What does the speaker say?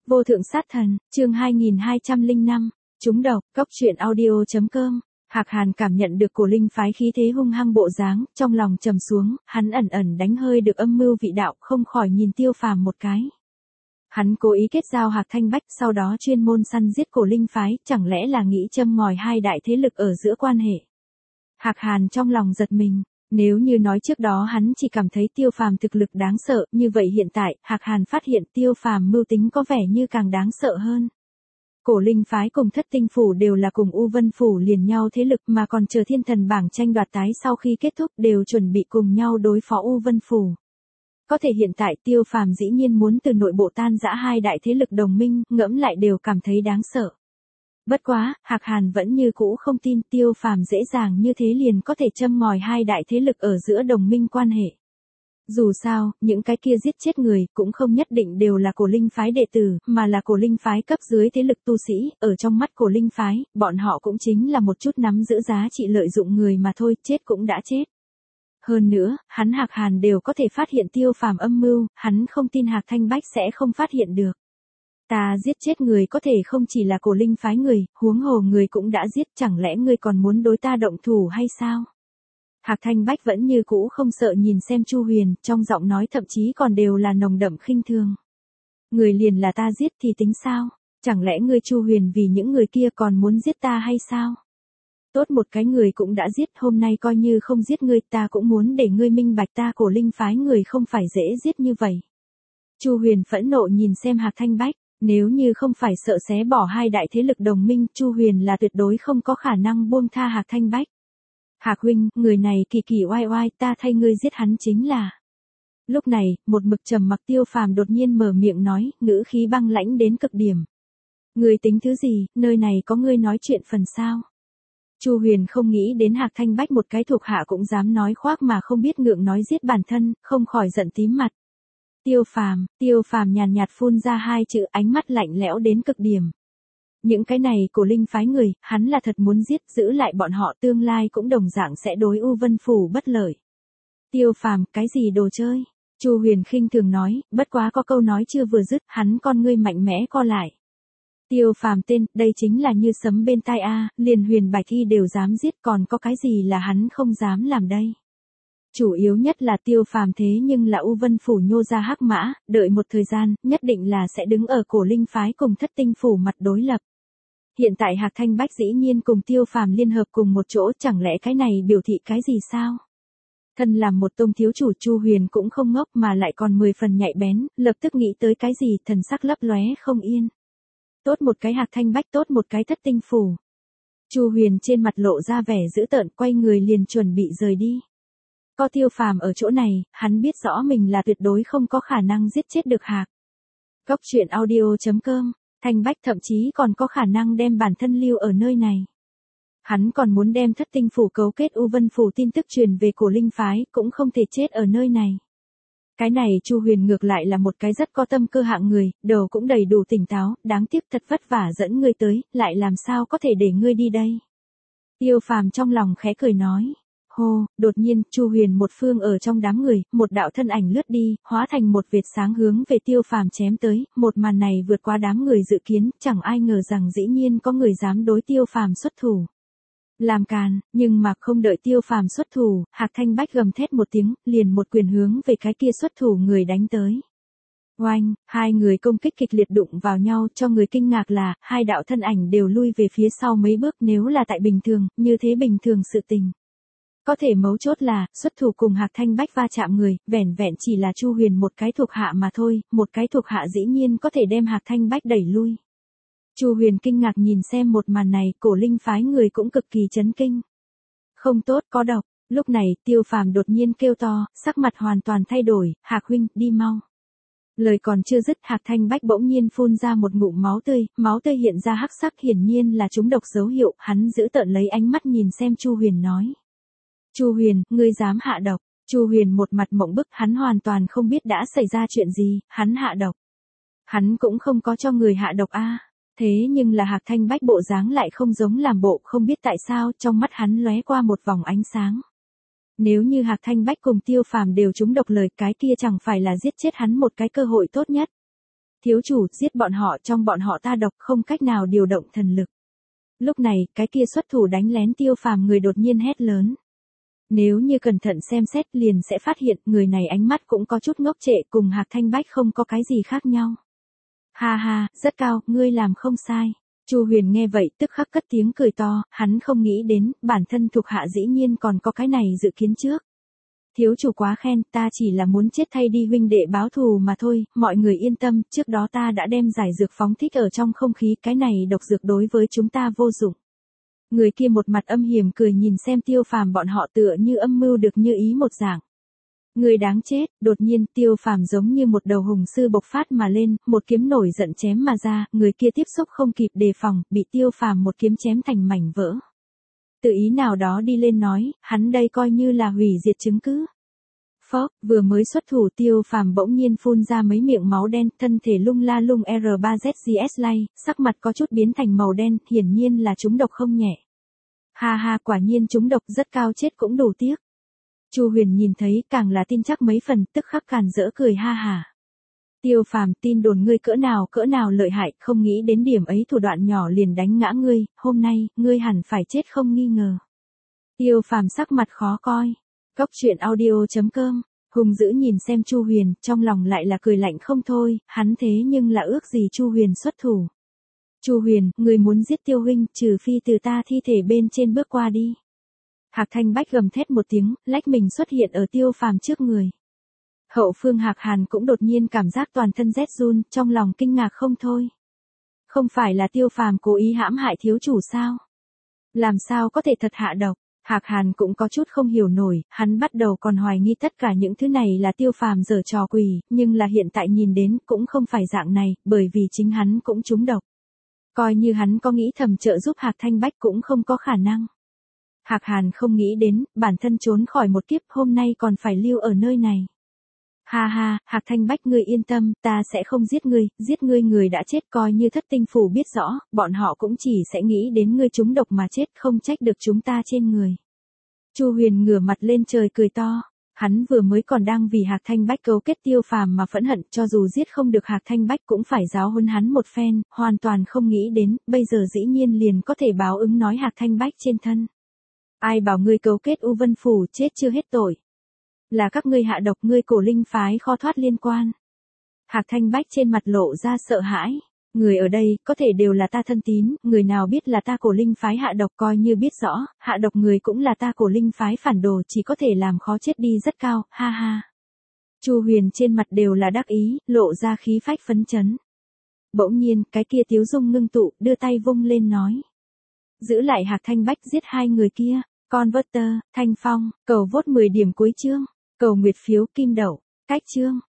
Vô thượng sát thần, chương 2205, trúng độc, cốc truyện audio.com. Hạc Hàn cảm nhận được cổ linh phái khí thế hung hăng bộ dáng, trong lòng trầm xuống, hắn ẩn ẩn đánh hơi được âm mưu vị đạo, không khỏi nhìn Tiêu Phàm một cái. Hắn cố ý kết giao Hạc Thanh Bách, sau đó chuyên môn săn giết cổ linh phái, chẳng lẽ là nghĩ châm ngòi hai đại thế lực ở giữa quan hệ. Hạc Hàn trong lòng giật mình. Nếu như nói trước đó hắn chỉ cảm thấy Tiêu Phàm thực lực đáng sợ, như vậy hiện tại, Hạc Hàn phát hiện Tiêu Phàm mưu tính có vẻ như càng đáng sợ hơn. Cổ linh phái cùng Thất Tinh phủ đều là cùng U Vân phủ liền nhau thế lực, mà còn chờ thiên thần bảng tranh đoạt tái sau khi kết thúc đều chuẩn bị cùng nhau đối phó U Vân phủ. Có thể hiện tại Tiêu Phàm dĩ nhiên muốn từ nội bộ tan rã hai đại thế lực đồng minh, ngẫm lại đều cảm thấy đáng sợ. Bất quá, Hạc Hàn vẫn như cũ không tin Tiêu Phàm dễ dàng như thế liền có thể châm ngòi hai đại thế lực ở giữa đồng minh quan hệ. Dù sao, những cái kia giết chết người cũng không nhất định đều là cổ linh phái đệ tử, mà là cổ linh phái cấp dưới thế lực tu sĩ, ở trong mắt cổ linh phái, bọn họ cũng chính là một chút nắm giữ giá trị lợi dụng người mà thôi, chết cũng đã chết. Hơn nữa, hắn Hạc Hàn đều có thể phát hiện Tiêu Phàm âm mưu, hắn không tin Hạc Thanh Bách sẽ không phát hiện được. Ta giết chết người có thể không chỉ là cổ linh phái người, huống hồ người cũng đã giết, chẳng lẽ ngươi còn muốn đối ta động thủ hay sao? Hạc Thanh Bách vẫn như cũ không sợ nhìn xem Chu Huyền, trong giọng nói thậm chí còn đều là nồng đậm khinh thường. Người liền là ta giết thì tính sao? Chẳng lẽ ngươi Chu Huyền vì những người kia còn muốn giết ta hay sao? Tốt một cái người cũng đã giết, hôm nay coi như không giết ngươi, ta cũng muốn để ngươi minh bạch ta cổ linh phái người không phải dễ giết như vậy. Chu Huyền phẫn nộ nhìn xem Hạc Thanh Bách. Nếu như không phải sợ xé bỏ hai đại thế lực đồng minh, Chu Huyền là tuyệt đối không có khả năng buông tha Hạc Thanh Bách. Hạc huynh, người này kỳ kỳ oai oai, ta thay ngươi giết hắn chính là. Lúc này, một mực trầm mặc Tiêu Phàm đột nhiên mở miệng nói, ngữ khí băng lãnh đến cực điểm. Ngươi tính thứ gì, nơi này có ngươi nói chuyện phần sao? Chu Huyền không nghĩ đến Hạc Thanh Bách một cái thuộc hạ cũng dám nói khoác mà không biết ngượng nói giết bản thân, không khỏi giận tím mặt. Tiêu Phàm nhàn nhạt phun ra hai chữ, ánh mắt lạnh lẽo đến cực điểm. Những cái này cổ linh phái người, hắn là thật muốn giết, giữ lại bọn họ tương lai cũng đồng dạng sẽ đối U Vân phủ bất lợi. Tiêu Phàm, cái gì đồ chơi? Chu Huyền khinh thường nói, bất quá có câu nói chưa vừa dứt, hắn con ngươi mạnh mẽ co lại. Tiêu Phàm tên, đây chính là như sấm bên tai a, liền Huyền Bạch Y đều dám giết, còn có cái gì là hắn không dám làm đây? Chủ yếu nhất là Tiêu Phàm thế nhưng là U Vân phủ nhô ra hắc mã, đợi một thời gian, nhất định là sẽ đứng ở cổ linh phái cùng Thất Tinh phủ mặt đối lập. Hiện tại Hạc Thanh Bách dĩ nhiên cùng Tiêu Phàm liên hợp cùng một chỗ, chẳng lẽ cái này biểu thị cái gì sao? Thân làm một tông thiếu chủ, Chu Huyền cũng không ngốc mà lại còn 10 phần nhạy bén, lập tức nghĩ tới cái gì, thần sắc lấp lóe không yên. Tốt một cái Hạc Thanh Bách, tốt một cái Thất Tinh phủ. Chu Huyền trên mặt lộ ra vẻ dữ tợn, quay người liền chuẩn bị rời đi. Có Tiêu Phàm ở chỗ này, hắn biết rõ mình là tuyệt đối không có khả năng giết chết được Hạc. Cốc truyện audio.com, Thanh Bách thậm chí còn có khả năng đem bản thân lưu ở nơi này. Hắn còn muốn đem Thất Tinh phủ cấu kết U Vân phủ tin tức truyền về cổ linh phái, cũng không thể chết ở nơi này. Cái này Chu Huyền ngược lại là một cái rất có tâm cơ hạng người, đầu cũng đầy đủ tỉnh táo, đáng tiếc thật vất vả dẫn ngươi tới, lại làm sao có thể để ngươi đi đây. Tiêu Phàm trong lòng khẽ cười nói. Hô, đột nhiên, Chu Huyền một phương ở trong đám người, một đạo thân ảnh lướt đi, hóa thành một vệt sáng hướng về Tiêu Phàm chém tới, một màn này vượt qua đám người dự kiến, chẳng ai ngờ rằng dĩ nhiên có người dám đối Tiêu Phàm xuất thủ. Làm càn, nhưng mà không đợi Tiêu Phàm xuất thủ, Hạc Thanh Bách gầm thét một tiếng, liền một quyền hướng về cái kia xuất thủ người đánh tới. Oanh, hai người công kích kịch liệt đụng vào nhau, cho người kinh ngạc là, hai đạo thân ảnh đều lui về phía sau mấy bước, nếu là tại bình thường, như thế bình thường sự tình. Có thể mấu chốt là, xuất thủ cùng Hạc Thanh Bách va chạm người, vẻn vẹn chỉ là Chu Huyền một cái thuộc hạ mà thôi, một cái thuộc hạ dĩ nhiên có thể đem Hạc Thanh Bách đẩy lui. Chu Huyền kinh ngạc nhìn xem một màn này, cổ linh phái người cũng cực kỳ chấn kinh. Không tốt, có độc. Lúc này, Tiêu Phàm đột nhiên kêu to, sắc mặt hoàn toàn thay đổi, Hạc huynh, đi mau. Lời còn chưa dứt, Hạc Thanh Bách bỗng nhiên phun ra một ngụm máu tươi hiện ra hắc sắc, hiển nhiên là trúng độc dấu hiệu, hắn giữ tợn lấy ánh mắt nhìn xem Chu Huyền nói. Chu Huyền, ngươi dám hạ độc? Chu Huyền một mặt mộng bức, hắn hoàn toàn không biết đã xảy ra chuyện gì, hắn hạ độc. Hắn cũng không có cho người hạ độc a. Thế nhưng là Hạc Thanh Bách bộ dáng lại không giống làm bộ, không biết tại sao, trong mắt hắn lóe qua một vòng ánh sáng. Nếu như Hạc Thanh Bách cùng Tiêu Phàm đều trúng độc lời, cái kia chẳng phải là giết chết hắn một cái cơ hội tốt nhất. Thiếu chủ, giết bọn họ, trong bọn họ ta độc không cách nào điều động thần lực. Lúc này, cái kia xuất thủ đánh lén Tiêu Phàm người đột nhiên hét lớn. Nếu như cẩn thận xem xét liền sẽ phát hiện người này ánh mắt cũng có chút ngốc trệ, cùng Hạc Thanh Bách không có cái gì khác nhau. Ha ha, rất cao, ngươi làm không sai. Chu Huyền nghe vậy tức khắc cất tiếng cười to, hắn không nghĩ đến, bản thân thuộc hạ dĩ nhiên còn có cái này dự kiến trước. Thiếu chủ quá khen, ta chỉ là muốn chết thay đi huynh đệ báo thù mà thôi, mọi người yên tâm, trước đó ta đã đem giải dược phóng thích ở trong không khí, cái này độc dược đối với chúng ta vô dụng. Người kia một mặt âm hiểm cười nhìn xem Tiêu Phàm bọn họ tựa như âm mưu được như ý một dạng. Người đáng chết, đột nhiên Tiêu Phàm giống như một đầu hùng sư bộc phát mà lên, một kiếm nổi giận chém mà ra, người kia tiếp xúc không kịp đề phòng, bị Tiêu Phàm một kiếm chém thành mảnh vỡ. Tự ý nào đó đi lên nói, hắn đây coi như là hủy diệt chứng cứ. Phốc, vừa mới xuất thủ Tiêu Phàm bỗng nhiên phun ra mấy miệng máu đen, thân thể lung la lung R3ZGS lay, sắc mặt có chút biến thành màu đen, hiển nhiên là trúng độc không nhẹ. Ha ha, quả nhiên trúng độc rất cao, chết cũng đủ tiếc. Chu Huyền nhìn thấy càng là tin chắc mấy phần, tức khắc càn rỡ cười ha ha. Tiêu Phàm, tin đồn ngươi cỡ nào lợi hại, không nghĩ đến điểm ấy thủ đoạn nhỏ liền đánh ngã ngươi, hôm nay, ngươi hẳn phải chết không nghi ngờ. Tiêu Phàm sắc mặt khó coi. Góc truyện audio.com, hùng dữ nhìn xem Chu Huyền, trong lòng lại là cười lạnh không thôi, hắn thế nhưng là ước gì Chu Huyền xuất thủ. Chu Huyền, người muốn giết Tiêu huynh, trừ phi từ ta thi thể bên trên bước qua đi. Hạc Thanh Bách gầm thét một tiếng, lách mình xuất hiện ở Tiêu Phàm trước người. Hậu phương Hạc Hàn cũng đột nhiên cảm giác toàn thân rét run, trong lòng kinh ngạc không thôi. Không phải là Tiêu Phàm cố ý hãm hại thiếu chủ sao? Làm sao có thể thật hạ độc? Hạc Hàn cũng có chút không hiểu nổi, hắn bắt đầu còn hoài nghi tất cả những thứ này là Tiêu Phàm giở trò quỷ, nhưng là hiện tại nhìn đến cũng không phải dạng này, bởi vì chính hắn cũng trúng độc. Coi như hắn có nghĩ thầm trợ giúp Hạc Thanh Bách cũng không có khả năng. Hạc Hàn không nghĩ đến, bản thân trốn khỏi một kiếp hôm nay còn phải lưu ở nơi này. Ha ha, Hạc Thanh Bách ngươi yên tâm, ta sẽ không giết ngươi người đã chết, coi như Thất Tinh Phủ biết rõ, bọn họ cũng chỉ sẽ nghĩ đến ngươi trúng độc mà chết, không trách được chúng ta trên người. Chu Huyền ngửa mặt lên trời cười to, hắn vừa mới còn đang vì Hạc Thanh Bách cấu kết Tiêu Phàm mà phẫn hận, cho dù giết không được Hạc Thanh Bách cũng phải giáo huấn hắn một phen, hoàn toàn không nghĩ đến, bây giờ dĩ nhiên liền có thể báo ứng nói Hạc Thanh Bách trên thân. Ai bảo ngươi cấu kết U Vân Phủ, chết chưa hết tội. Là các ngươi hạ độc, ngươi Cổ Linh phái khó thoát liên quan. Hạc Thanh Bách trên mặt lộ ra sợ hãi. Người ở đây, có thể đều là ta thân tín, người nào biết là ta Cổ Linh phái hạ độc coi như biết rõ, hạ độc người cũng là ta Cổ Linh phái phản đồ, chỉ có thể làm khó chết đi rất cao, ha ha. Chu Huyền trên mặt đều là đắc ý, lộ ra khí phách phấn chấn. Bỗng nhiên, cái kia Tiếu Dung ngưng tụ, đưa tay vung lên nói. Giữ lại Hạc Thanh Bách, giết hai người kia. Converter, Thanh Phong, cầu vote 10 điểm cuối chương. Cầu nguyệt phiếu kim đậu. Cách chương.